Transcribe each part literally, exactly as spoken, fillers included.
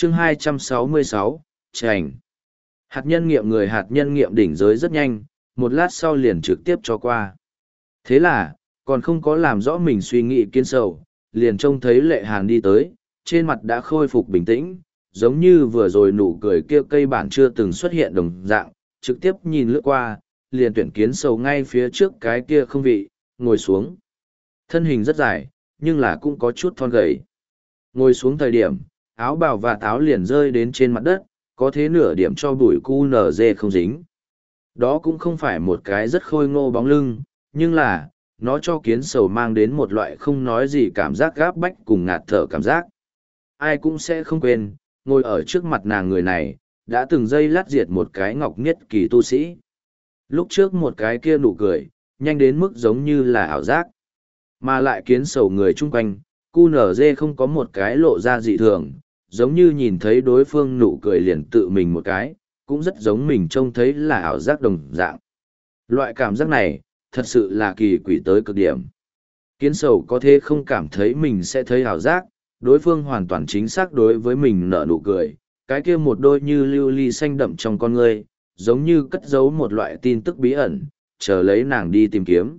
chương hai trăm sáu mươi sáu, Trành. Hạt nhân nghiệm người hạt nhân nghiệm đỉnh giới rất nhanh, một lát sau liền trực tiếp cho qua. Thế là, còn không có làm rõ mình suy nghĩ kiến sầu, liền trông thấy Lệ Hàn đi tới, trên mặt đã khôi phục bình tĩnh, giống như vừa rồi nụ cười kia cây bản chưa từng xuất hiện đồng dạng, trực tiếp nhìn lướt qua, liền tuyển kiến sầu ngay phía trước cái kia không vị, ngồi xuống. Thân hình rất dài, nhưng là cũng có chút thon gầy. Ngồi xuống thời điểm, áo bào và táo liền rơi đến trên mặt đất, có thế nửa điểm cho bụi cu nở dê không dính. Đó cũng không phải một cái rất khôi ngô bóng lưng, nhưng là, nó cho kiến sầu mang đến một loại không nói gì cảm giác gáp bách cùng ngạt thở cảm giác. Ai cũng sẽ không quên, ngồi ở trước mặt nàng người này, đã từng giây lát diệt một cái ngọc niết kỳ tu sĩ. Lúc trước một cái kia nụ cười, nhanh đến mức giống như là ảo giác. Mà lại kiến sầu người chung quanh, cu nở dê không có một cái lộ ra dị thường, giống như nhìn thấy đối phương nụ cười liền tự mình một cái, cũng rất giống mình trông thấy là ảo giác đồng dạng. Loại cảm giác này, thật sự là kỳ quỷ tới cực điểm. Kiến sầu có thể không cảm thấy mình sẽ thấy ảo giác, đối phương hoàn toàn chính xác đối với mình nở nụ cười, cái kia một đôi như lưu ly xanh đậm trong con ngươi, giống như cất giấu một loại tin tức bí ẩn, chờ lấy nàng đi tìm kiếm.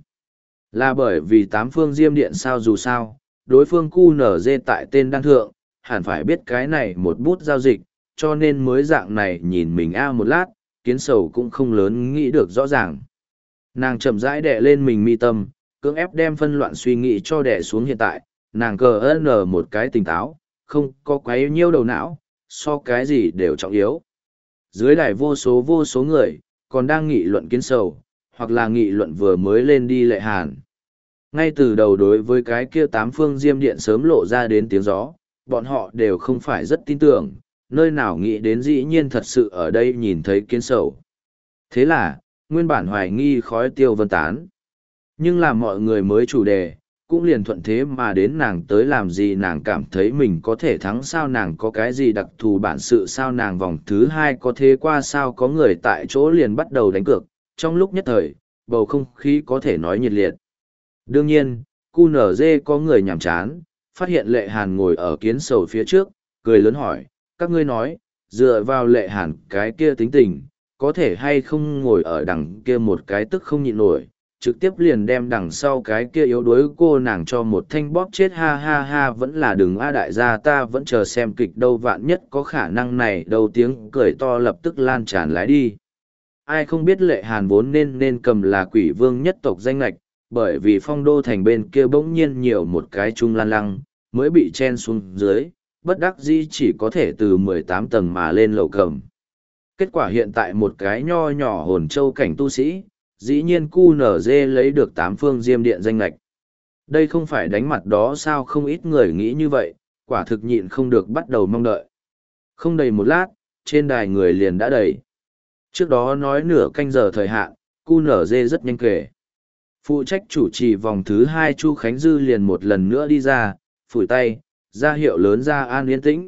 Là bởi vì tám phương diêm điện sao dù sao, đối phương cu nở dê tại tên đan thượng, hẳn phải biết cái này một bút giao dịch, cho nên mới dạng này nhìn mình a một lát, kiến sầu cũng không lớn nghĩ được rõ ràng. Nàng chậm rãi đè lên mình mi tâm, cưỡng ép đem phân loạn suy nghĩ cho đè xuống hiện tại, nàng cờ ơn một cái tỉnh táo, không có quấy nhiêu đầu não, so cái gì đều trọng yếu. Dưới đài vô số vô số người, còn đang nghị luận kiến sầu, hoặc là nghị luận vừa mới lên đi Lệ Hàn. Ngay từ đầu đối với cái kia tám phương diêm điện sớm lộ ra đến tiếng gió, bọn họ đều không phải rất tin tưởng, nơi nào nghĩ đến dĩ nhiên thật sự ở đây nhìn thấy kiến sầu. Thế là, nguyên bản hoài nghi khói tiêu vân tán. Nhưng là mọi người mới chủ đề, cũng liền thuận thế mà đến nàng tới làm gì nàng cảm thấy mình có thể thắng sao nàng có cái gì đặc thù bản sự sao nàng vòng thứ hai có thế qua sao có người tại chỗ liền bắt đầu đánh cược, trong lúc nhất thời, bầu không khí có thể nói nhiệt liệt. Đương nhiên, cu nở dê có người nhàm chán, phát hiện Lệ Hàn ngồi ở kiến sầu phía trước, cười lớn hỏi, các ngươi nói, dựa vào Lệ Hàn cái kia tính tình, có thể hay không ngồi ở đằng kia một cái tức không nhịn nổi, trực tiếp liền đem đằng sau cái kia yếu đuối cô nàng cho một thanh bóp chết ha ha ha vẫn là đừng a đại gia ta vẫn chờ xem kịch đâu vạn nhất có khả năng này đâu tiếng cười to lập tức lan tràn lái đi. Ai không biết Lệ Hàn vốn nên nên cầm là quỷ vương nhất tộc danh lạch, bởi vì phong đô thành bên kia bỗng nhiên nhiều một cái trung lan lăng, mới bị chen xuống dưới, bất đắc dĩ chỉ có thể từ mười tám tầng mà lên lầu cầm. Kết quả hiện tại một cái nho nhỏ hồn châu cảnh tu sĩ, dĩ nhiên cu nở dê lấy được tám phương diêm điện danh lạch. Đây không phải đánh mặt đó sao không ít người nghĩ như vậy, quả thực nhịn không được bắt đầu mong đợi. Không đầy một lát, trên đài người liền đã đầy. Trước đó nói nửa canh giờ thời hạn, cu nở dê rất nhanh kể. Phụ trách chủ trì vòng thứ hai Chu Khánh Dư liền một lần nữa đi ra, phủi tay, ra hiệu lớn ra an yên tĩnh.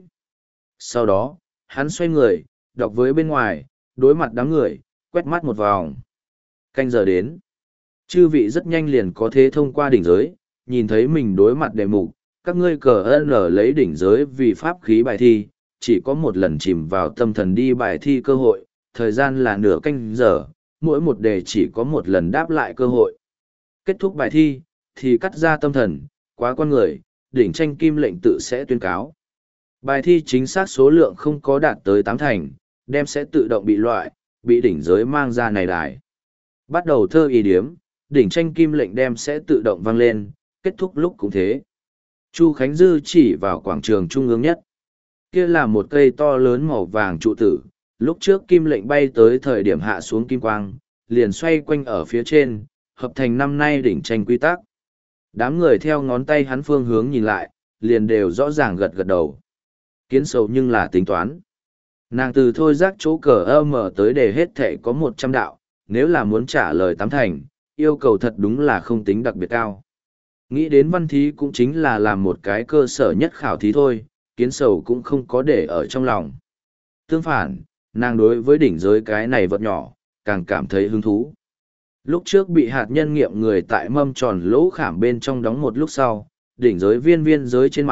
Sau đó, hắn xoay người, đọc với bên ngoài, đối mặt đám người, quét mắt một vòng. Canh giờ đến. Chư vị rất nhanh liền có thế thông qua đỉnh giới, nhìn thấy mình đối mặt đề mục, các ngươi cờ ơn ở lấy đỉnh giới vì pháp khí bài thi, chỉ có một lần chìm vào tâm thần đi bài thi cơ hội, thời gian là nửa canh giờ, mỗi một đề chỉ có một lần đáp lại cơ hội. Kết thúc bài thi, thì cắt ra tâm thần, quá con người, đỉnh tranh kim lệnh tự sẽ tuyên cáo. Bài thi chính xác số lượng không có đạt tới tám thành, đem sẽ tự động bị loại, bị đỉnh giới mang ra này đài. Bắt đầu thơ ý điếm, đỉnh tranh kim lệnh đem sẽ tự động vang lên, kết thúc lúc cũng thế. Chu Khánh Dư chỉ vào quảng trường trung ương nhất. Kia là một cây to lớn màu vàng trụ tử, lúc trước kim lệnh bay tới thời điểm hạ xuống kim quang, liền xoay quanh ở phía trên, hợp thành năm nay đỉnh tranh quy tắc. Đám người theo ngón tay hắn phương hướng nhìn lại, liền đều rõ ràng gật gật đầu. Kiến sầu nhưng là tính toán. Nàng từ thôi giác chỗ cờ ơ mở tới để hết thể có một trăm đạo, nếu là muốn trả lời tám thành, yêu cầu thật đúng là không tính đặc biệt cao. Nghĩ đến văn thí cũng chính là làm một cái cơ sở nhất khảo thí thôi, kiến sầu cũng không có để ở trong lòng. Tương phản, nàng đối với đỉnh giới cái này vật nhỏ, càng cảm thấy hứng thú. Lúc trước bị hạt nhân nghiệm người tại mâm tròn lỗ khảm bên trong đóng một lúc sau, đỉnh giới viên viên giới trên mặt,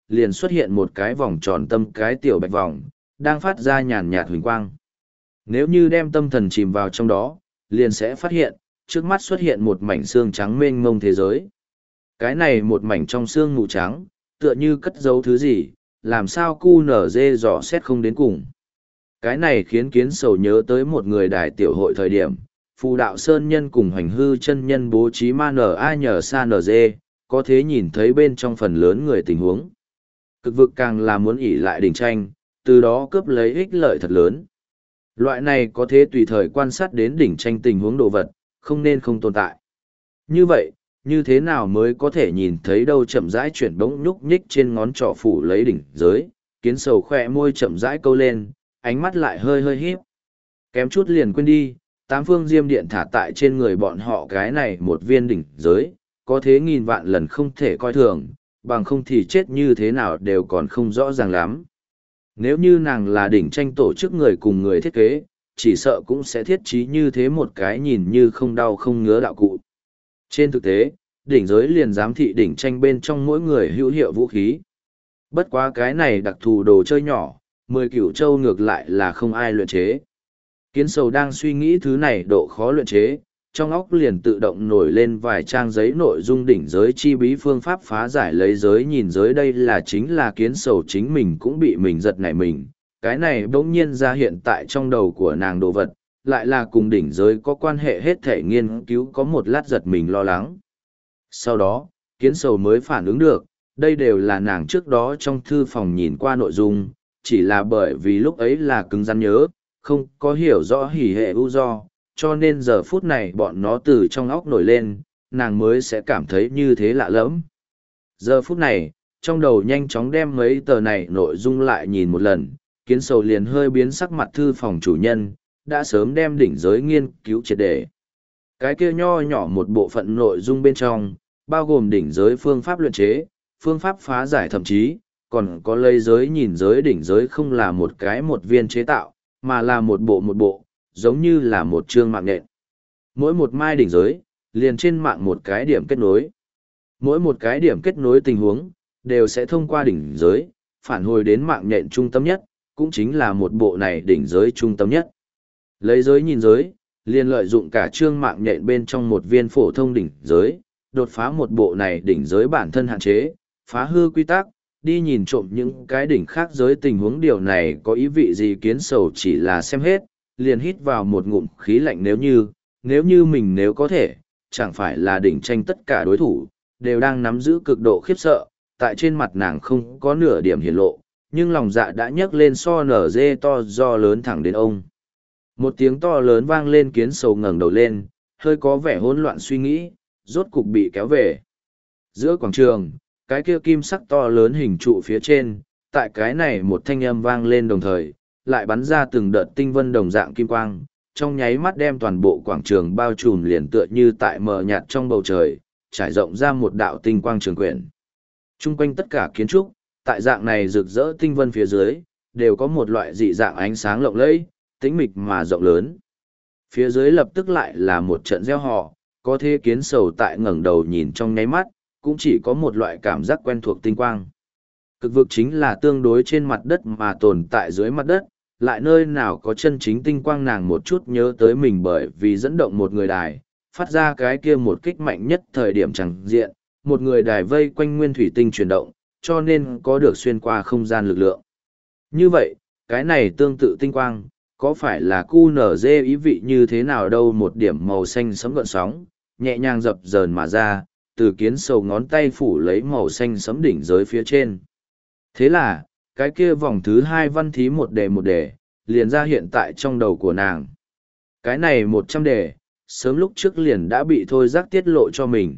liền xuất hiện một cái vòng tròn tâm cái tiểu bạch vòng, đang phát ra nhàn nhạt huỳnh quang. Nếu như đem tâm thần chìm vào trong đó, liền sẽ phát hiện, trước mắt xuất hiện một mảnh xương trắng mênh mông thế giới. Cái này một mảnh trong xương mù trắng, tựa như cất giấu thứ gì, làm sao cu nở dê dò xét không đến cùng. Cái này khiến kiến sầu nhớ tới một người đài tiểu hội thời điểm, phù đạo sơn nhân cùng hành hư chân nhân bố trí ma nở ai nhờ sa nở dê, có thế nhìn thấy bên trong phần lớn người tình huống. Cực vực càng là muốn ỉ lại đỉnh tranh, từ đó cướp lấy ích lợi thật lớn. Loại này có thế tùy thời quan sát đến đỉnh tranh tình huống đồ vật, không nên không tồn tại. Như vậy, như thế nào mới có thể nhìn thấy đâu chậm rãi chuyển bỗng nhúc nhích trên ngón trỏ phủ lấy đỉnh giới, kiến sầu khỏe môi chậm rãi câu lên, ánh mắt lại hơi hơi híp. Kém chút liền quên đi, tám phương diêm điện thả tại trên người bọn họ cái này một viên đỉnh giới, có thế nghìn vạn lần không thể coi thường, bằng không thì chết như thế nào đều còn không rõ ràng lắm. Nếu như nàng là đỉnh tranh tổ chức người cùng người thiết kế, chỉ sợ cũng sẽ thiết trí như thế một cái nhìn như không đau không ngứa đạo cụ. Trên thực tế, đỉnh giới liền giám thị đỉnh tranh bên trong mỗi người hữu hiệu vũ khí. Bất quá cái này đặc thù đồ chơi nhỏ, mười cửu châu ngược lại là không ai luyện chế. Kiến sầu đang suy nghĩ thứ này độ khó luyện chế, trong óc liền tự động nổi lên vài trang giấy nội dung đỉnh giới chi bí phương pháp phá giải lấy giới nhìn giới đây là chính là kiến sầu chính mình cũng bị mình giật nảy mình. Cái này bỗng nhiên ra hiện tại trong đầu của nàng đồ vật, lại là cùng đỉnh giới có quan hệ hết thể nghiên cứu có một lát giật mình lo lắng. Sau đó, kiến sầu mới phản ứng được, đây đều là nàng trước đó trong thư phòng nhìn qua nội dung, chỉ là bởi vì lúc ấy là cứng rắn nhớ, không có hiểu rõ hỉ hệ ưu do, cho nên giờ phút này bọn nó từ trong óc nổi lên, nàng mới sẽ cảm thấy như thế lạ lẫm. Giờ phút này, trong đầu nhanh chóng đem mấy tờ này nội dung lại nhìn một lần, kiến sầu liền hơi biến sắc mặt thư phòng chủ nhân, đã sớm đem đỉnh giới nghiên cứu triệt để. Cái kia nho nhỏ một bộ phận nội dung bên trong, bao gồm đỉnh giới phương pháp luyện chế, phương pháp phá giải thậm chí, còn có lấy giới nhìn giới đỉnh giới không là một cái một viên chế tạo, mà là một bộ một bộ, giống như là một chương mạng nhện. Mỗi một mai đỉnh giới, liền trên mạng một cái điểm kết nối. Mỗi một cái điểm kết nối tình huống, đều sẽ thông qua đỉnh giới, phản hồi đến mạng nhện trung tâm nhất, cũng chính là một bộ này đỉnh giới trung tâm nhất. Lấy giới nhìn giới, liền lợi dụng cả chương mạng nhện bên trong một viên phổ thông đỉnh giới, đột phá một bộ này đỉnh giới bản thân hạn chế, phá hư quy tắc, đi nhìn trộm những cái đỉnh khác giới tình huống điều này có ý vị gì kiến sầu chỉ là xem hết, liền hít vào một ngụm khí lạnh nếu như, nếu như mình nếu có thể, chẳng phải là đỉnh tranh tất cả đối thủ, đều đang nắm giữ cực độ khiếp sợ, tại trên mặt nàng không có nửa điểm hiển lộ, nhưng lòng dạ đã nhấc lên so nở dê to do lớn thẳng đến ông. Một tiếng to lớn vang lên kiến sầu ngẩng đầu lên, hơi có vẻ hỗn loạn suy nghĩ, rốt cục bị kéo về. Giữa quảng trường, cái kia kim sắc to lớn hình trụ phía trên, tại cái này một thanh âm vang lên đồng thời, lại bắn ra từng đợt tinh vân đồng dạng kim quang, trong nháy mắt đem toàn bộ quảng trường bao trùm liền tựa như tại mờ nhạt trong bầu trời, trải rộng ra một đạo tinh quang trường quyển. Trung quanh tất cả kiến trúc, tại dạng này rực rỡ tinh vân phía dưới, đều có một loại dị dạng ánh sáng lộng lẫy, tĩnh mịch mà rộng lớn. Phía dưới lập tức lại là một trận gieo họ, có thế kiến sầu tại ngẩng đầu nhìn trong nháy mắt, cũng chỉ có một loại cảm giác quen thuộc tinh quang. Cực vực chính là tương đối trên mặt đất mà tồn tại dưới mặt đất, lại nơi nào có chân chính tinh quang nàng một chút nhớ tới mình bởi vì dẫn động một người đài, phát ra cái kia một kích mạnh nhất thời điểm chẳng diện, một người đài vây quanh nguyên thủy tinh chuyển động, cho nên có được xuyên qua không gian lực lượng. Như vậy, cái này tương tự tinh quang, có phải là cu nở dê ý vị như thế nào đâu một điểm màu xanh sấm gợn sóng, nhẹ nhàng dập dờn mà ra, từ kiến sầu ngón tay phủ lấy màu xanh sấm đỉnh giới phía trên. Thế là, cái kia vòng thứ hai văn thí một đề một đề, liền ra hiện tại trong đầu của nàng. Cái này một trăm đề, sớm lúc trước liền đã bị thôi giác tiết lộ cho mình.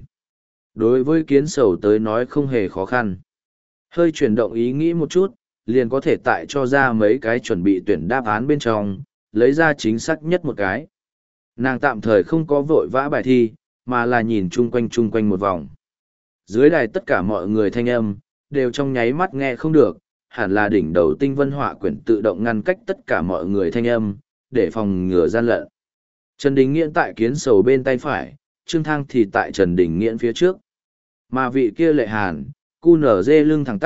Đối với kiến sầu tới nói không hề khó khăn. Hơi chuyển động ý nghĩ một chút, liền có thể tại cho ra mấy cái chuẩn bị tuyển đáp án bên trong, lấy ra chính xác nhất một cái. Nàng tạm thời không có vội vã bài thi, mà là nhìn chung quanh chung quanh một vòng. Dưới đài tất cả mọi người thanh âm, đều trong nháy mắt nghe không được, hẳn là đỉnh đầu tinh vân họa quyển tự động ngăn cách tất cả mọi người thanh âm, để phòng ngừa gian lận. Trần Đình Nghiễn tại kiến sầu bên tay phải, Trương Thang thì tại Trần Đình Nghiễn phía trước. Mà vị kia Lệ Hàn, cu nở dê lưng thẳng tắp,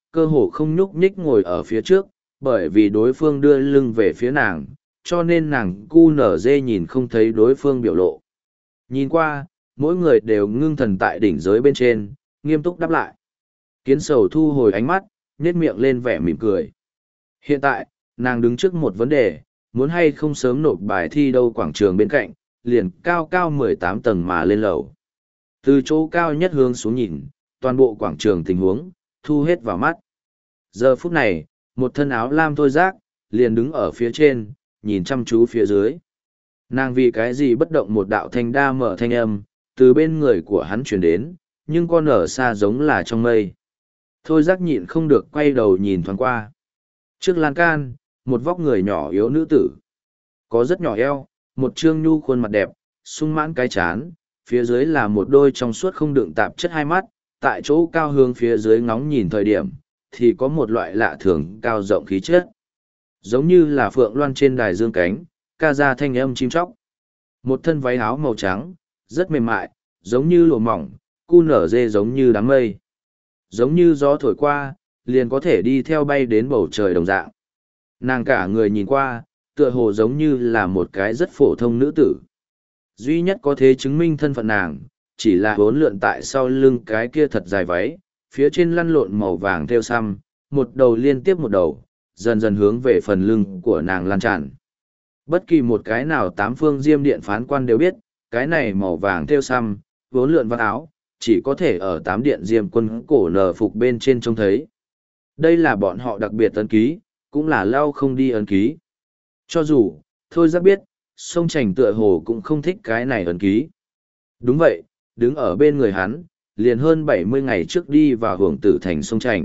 cơ hồ không nhúc nhích ngồi ở phía trước, bởi vì đối phương đưa lưng về phía nàng, cho nên nàng cu nở dê nhìn không thấy đối phương biểu lộ. Nhìn qua, mỗi người đều ngưng thần tại đỉnh giới bên trên, nghiêm túc đáp lại. Kiến sầu thu hồi ánh mắt, nhếch miệng lên vẻ mỉm cười. Hiện tại, nàng đứng trước một vấn đề, muốn hay không sớm nộp bài thi đâu quảng trường bên cạnh, liền cao cao mười tám tầng mà lên lầu. Từ chỗ cao nhất hướng xuống nhìn, toàn bộ quảng trường tình huống, thu hết vào mắt. Giờ phút này, một thân áo lam thôi giác, liền đứng ở phía trên, nhìn chăm chú phía dưới. Nàng vì cái gì bất động một đạo thanh đa mở thanh âm, từ bên người của hắn chuyển đến, nhưng con ở xa giống là trong mây. Thôi giác nhịn không được quay đầu nhìn thoáng qua. Trước lan can, một vóc người nhỏ yếu nữ tử. Có rất nhỏ eo, một trương nhu khuôn mặt đẹp, sung mãn cái chán, phía dưới là một đôi trong suốt không đựng tạp chất hai mắt, tại chỗ cao hướng phía dưới ngóng nhìn thời điểm, thì có một loại lạ thường cao rộng khí chất. Giống như là phượng loan trên đài dương cánh, ca ra thanh âm chim chóc. Một thân váy áo màu trắng, rất mềm mại, giống như lụa mỏng, cu nở dê giống như đám mây. Giống như gió thổi qua, liền có thể đi theo bay đến bầu trời đồng dạng. Nàng cả người nhìn qua, tựa hồ giống như là một cái rất phổ thông nữ tử. Duy nhất có thể chứng minh thân phận nàng, chỉ là bốn lượn tại sau lưng cái kia thật dài váy, phía trên lăn lộn màu vàng theo xăm, một đầu liên tiếp một đầu, dần dần hướng về phần lưng của nàng lan tràn. Bất kỳ một cái nào tám phương diêm điện phán quan đều biết, cái này màu vàng theo xăm, vốn lượn vắt áo, chỉ có thể ở tám điện diêm quân cổ nở phục bên trên trông thấy. Đây là bọn họ đặc biệt ấn ký, cũng là lao không đi ấn ký. Cho dù, thôi giác biết, sông Trành tựa hồ cũng không thích cái này ấn ký. Đúng vậy, đứng ở bên người hắn, liền hơn bảy mươi ngày trước đi vào hưởng tử thành sông Trành.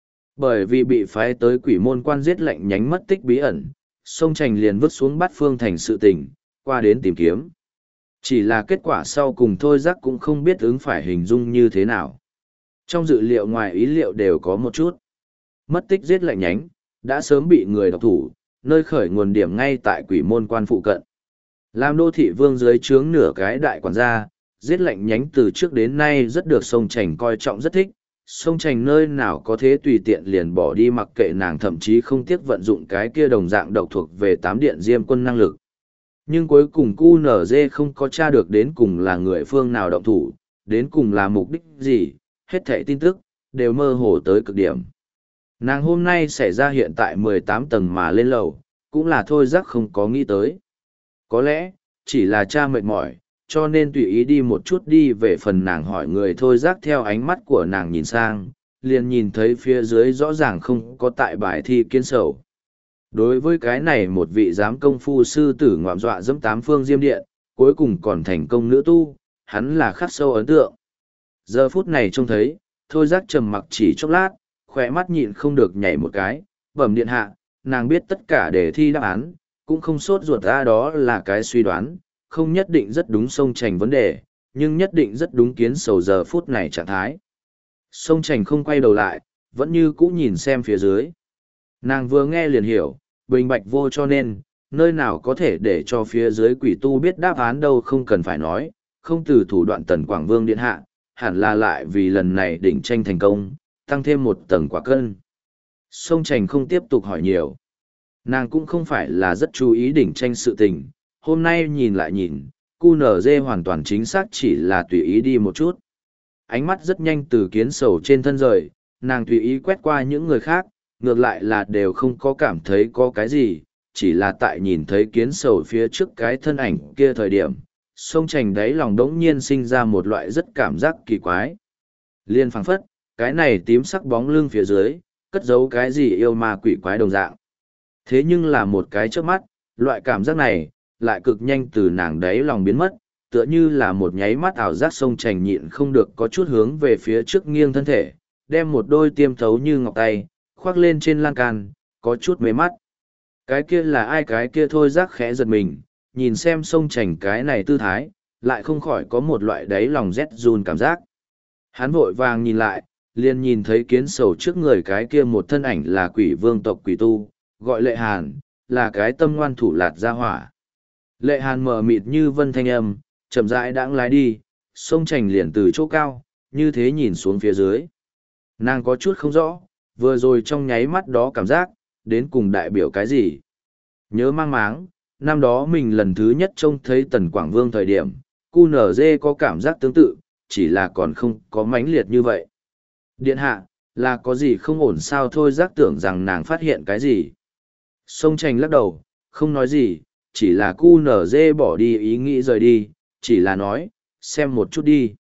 Bởi vì bị phái tới quỷ môn quan giết lệnh nhánh mất tích bí ẩn, sông Trành liền vứt xuống bát phương thành sự tình, qua đến tìm kiếm. Chỉ là kết quả sau cùng thôi giác cũng không biết ứng phải hình dung như thế nào. Trong dự liệu ngoài ý liệu đều có một chút. Mất tích giết lệnh nhánh, đã sớm bị người độc thủ, nơi khởi nguồn điểm ngay tại quỷ môn quan phụ cận. Làm đô thị vương dưới trướng nửa cái đại quản gia, giết lệnh nhánh từ trước đến nay rất được sông Trành coi trọng rất thích. Sông Trành nơi nào có thế tùy tiện liền bỏ đi mặc kệ nàng, thậm chí không tiếc vận dụng cái kia đồng dạng độc thuộc về tám điện diêm quân năng lực. Nhưng cuối cùng cu nở dê không có tra được đến cùng là người phương nào động thủ, đến cùng là mục đích gì, hết thảy tin tức, đều mơ hồ tới cực điểm. Nàng hôm nay xảy ra hiện tại mười tám tầng mà lên lầu, cũng là thôi giác không có nghĩ tới. Có lẽ, chỉ là cha mệt mỏi, cho nên tùy ý đi một chút đi về phần nàng hỏi người thôi giác theo ánh mắt của nàng nhìn sang, liền nhìn thấy phía dưới rõ ràng không có tại bài thi kiến sầu. Đối với cái này một vị giám công phu sư tử ngoạm dọa dẫm tám phương diêm điện, cuối cùng còn thành công nữ tu, hắn là khắc sâu ấn tượng. Giờ phút này trông thấy, thôi giác trầm mặc chỉ chốc lát, khỏe mắt nhịn không được nhảy một cái, bẩm điện hạ, nàng biết tất cả đề thi đáp án, cũng không sốt ruột ra đó là cái suy đoán, không nhất định rất đúng sông Trành vấn đề, nhưng nhất định rất đúng kiến sầu giờ phút này trạng thái. Sông Trành không quay đầu lại, vẫn như cũ nhìn xem phía dưới. Nàng vừa nghe liền hiểu, bình bạch vô cho nên, nơi nào có thể để cho phía dưới quỷ tu biết đáp án đâu không cần phải nói, không từ thủ đoạn Tần Quảng Vương điện hạ, hẳn là lại vì lần này đỉnh tranh thành công, tăng thêm một tầng quả cân. Sông Trành không tiếp tục hỏi nhiều. Nàng cũng không phải là rất chú ý đỉnh tranh sự tình, hôm nay nhìn lại nhìn, cu nở dê hoàn toàn chính xác chỉ là tùy ý đi một chút. Ánh mắt rất nhanh từ kiến sầu trên thân rời, nàng tùy ý quét qua những người khác, ngược lại là đều không có cảm thấy có cái gì, chỉ là tại nhìn thấy kiến sầu phía trước cái thân ảnh kia thời điểm, sông Trành đáy lòng đống nhiên sinh ra một loại rất cảm giác kỳ quái. Liên phảng phất, cái này tím sắc bóng lưng phía dưới, cất giấu cái gì yêu ma quỷ quái đồng dạng. Thế nhưng là một cái trước mắt, loại cảm giác này, lại cực nhanh từ nàng đáy lòng biến mất, tựa như là một nháy mắt ảo giác sông Trành nhịn không được có chút hướng về phía trước nghiêng thân thể, đem một đôi tiêm thấu như ngọc tay, khoác lên trên lan can, có chút mê mắt. Cái kia là ai cái kia thôi giác khẽ giật mình, nhìn xem sông Trành cái này tư thái, lại không khỏi có một loại đáy lòng rét run cảm giác. Hắn vội vàng nhìn lại, liền nhìn thấy kiến sầu trước người cái kia một thân ảnh là quỷ vương tộc quỷ tu, gọi Lệ Hàn, là cái tâm ngoan thủ lạt gia hỏa. Lệ Hàn mờ mịt như vân thanh âm, chậm rãi đãng lái đi, sông Trành liền từ chỗ cao, như thế nhìn xuống phía dưới. Nàng có chút không rõ, vừa rồi trong nháy mắt đó cảm giác, đến cùng đại biểu cái gì? Nhớ mang máng, năm đó mình lần thứ nhất trông thấy Tần Quảng Vương thời điểm, cu nở dê có cảm giác tương tự, chỉ là còn không có mãnh liệt như vậy. Điện hạ, là có gì không ổn sao thôi giác tưởng rằng nàng phát hiện cái gì. Sông Tranh lắc đầu, không nói gì, chỉ là cu nở dê bỏ đi ý nghĩ rời đi, chỉ là nói, xem một chút đi.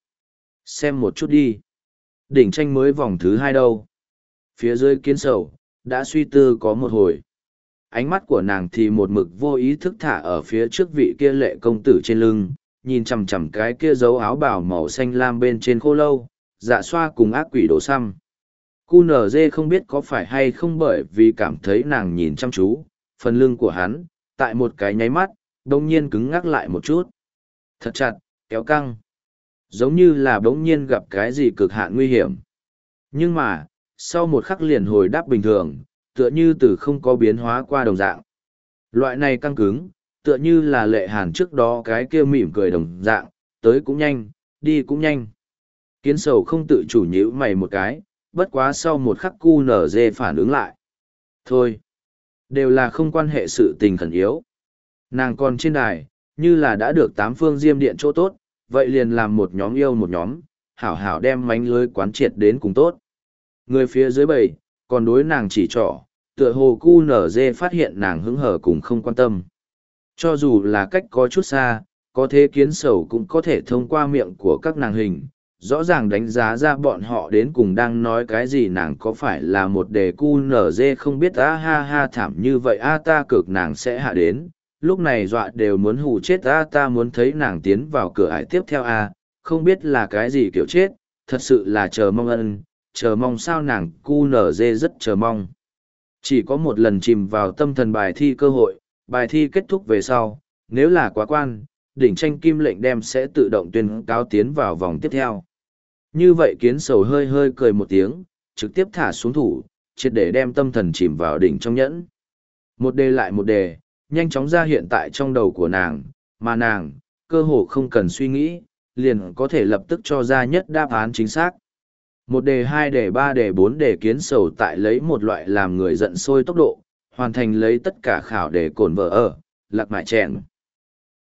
Xem một chút đi. Đỉnh tranh mới vòng thứ hai đâu. Phía dưới kiến sầu, đã suy tư có một hồi. Ánh mắt của nàng thì một mực vô ý thức thả ở phía trước vị kia lệ công tử trên lưng, nhìn chằm chằm cái kia dấu áo bào màu xanh lam bên trên khô lâu, dạ xoa cùng ác quỷ đổ xăm. Cu nở dê không biết có phải hay không bởi vì cảm thấy nàng nhìn chăm chú, phần lưng của hắn, tại một cái nháy mắt, đông nhiên cứng ngắc lại một chút. Thật chặt, kéo căng. Giống như là đống nhiên gặp cái gì cực hạn nguy hiểm. Nhưng mà, sau một khắc liền hồi đáp bình thường, tựa như từ không có biến hóa qua đồng dạng. Loại này căng cứng, tựa như là lệ hàn trước đó cái kia mỉm cười đồng dạng, tới cũng nhanh, đi cũng nhanh. Kiến sầu không tự chủ nhíu mày một cái, bất quá sau một khắc cu nở dê phản ứng lại. Thôi, đều là không quan hệ sự tình khẩn yếu. Nàng còn trên đài, như là đã được tám phương diêm điện chỗ tốt, vậy liền làm một nhóm yêu một nhóm, hảo hảo đem mánh lưới quán triệt đến cùng tốt. Người phía dưới bầy, còn đối nàng chỉ trỏ, tựa hồ cu nở dê phát hiện nàng hứng hở cùng không quan tâm. Cho dù là cách có chút xa, có thế kiến sầu cũng có thể thông qua miệng của các nàng hình, rõ ràng đánh giá ra bọn họ đến cùng đang nói cái gì. Nàng có phải là một đề cu nở dê không biết a ha ha thảm như vậy a ta cực nàng sẽ hạ đến, lúc này dọa đều muốn hù chết a ta muốn thấy nàng tiến vào cửa ải tiếp theo a không biết là cái gì kiểu chết, thật sự là chờ mong ân, chờ mong sao nàng cu nở dê rất chờ mong. Chỉ có một lần chìm vào tâm thần bài thi cơ hội, bài thi kết thúc về sau, nếu là quá quan, đỉnh tranh kim lệnh đem sẽ tự động tuyên cáo tiến vào vòng tiếp theo. Như vậy kiến sầu hơi hơi cười một tiếng, trực tiếp thả xuống thủ, triệt để đem tâm thần chìm vào đỉnh trong nhẫn. Một đề lại một đề, nhanh chóng ra hiện tại trong đầu của nàng, mà nàng, cơ hồ không cần suy nghĩ, liền có thể lập tức cho ra nhất đáp án chính xác. Một đề hai đề ba đề bốn đề kiến sầu tại lấy một loại làm người giận sôi tốc độ, hoàn thành lấy tất cả khảo đề cồn vợ ở, lạc mại chèn.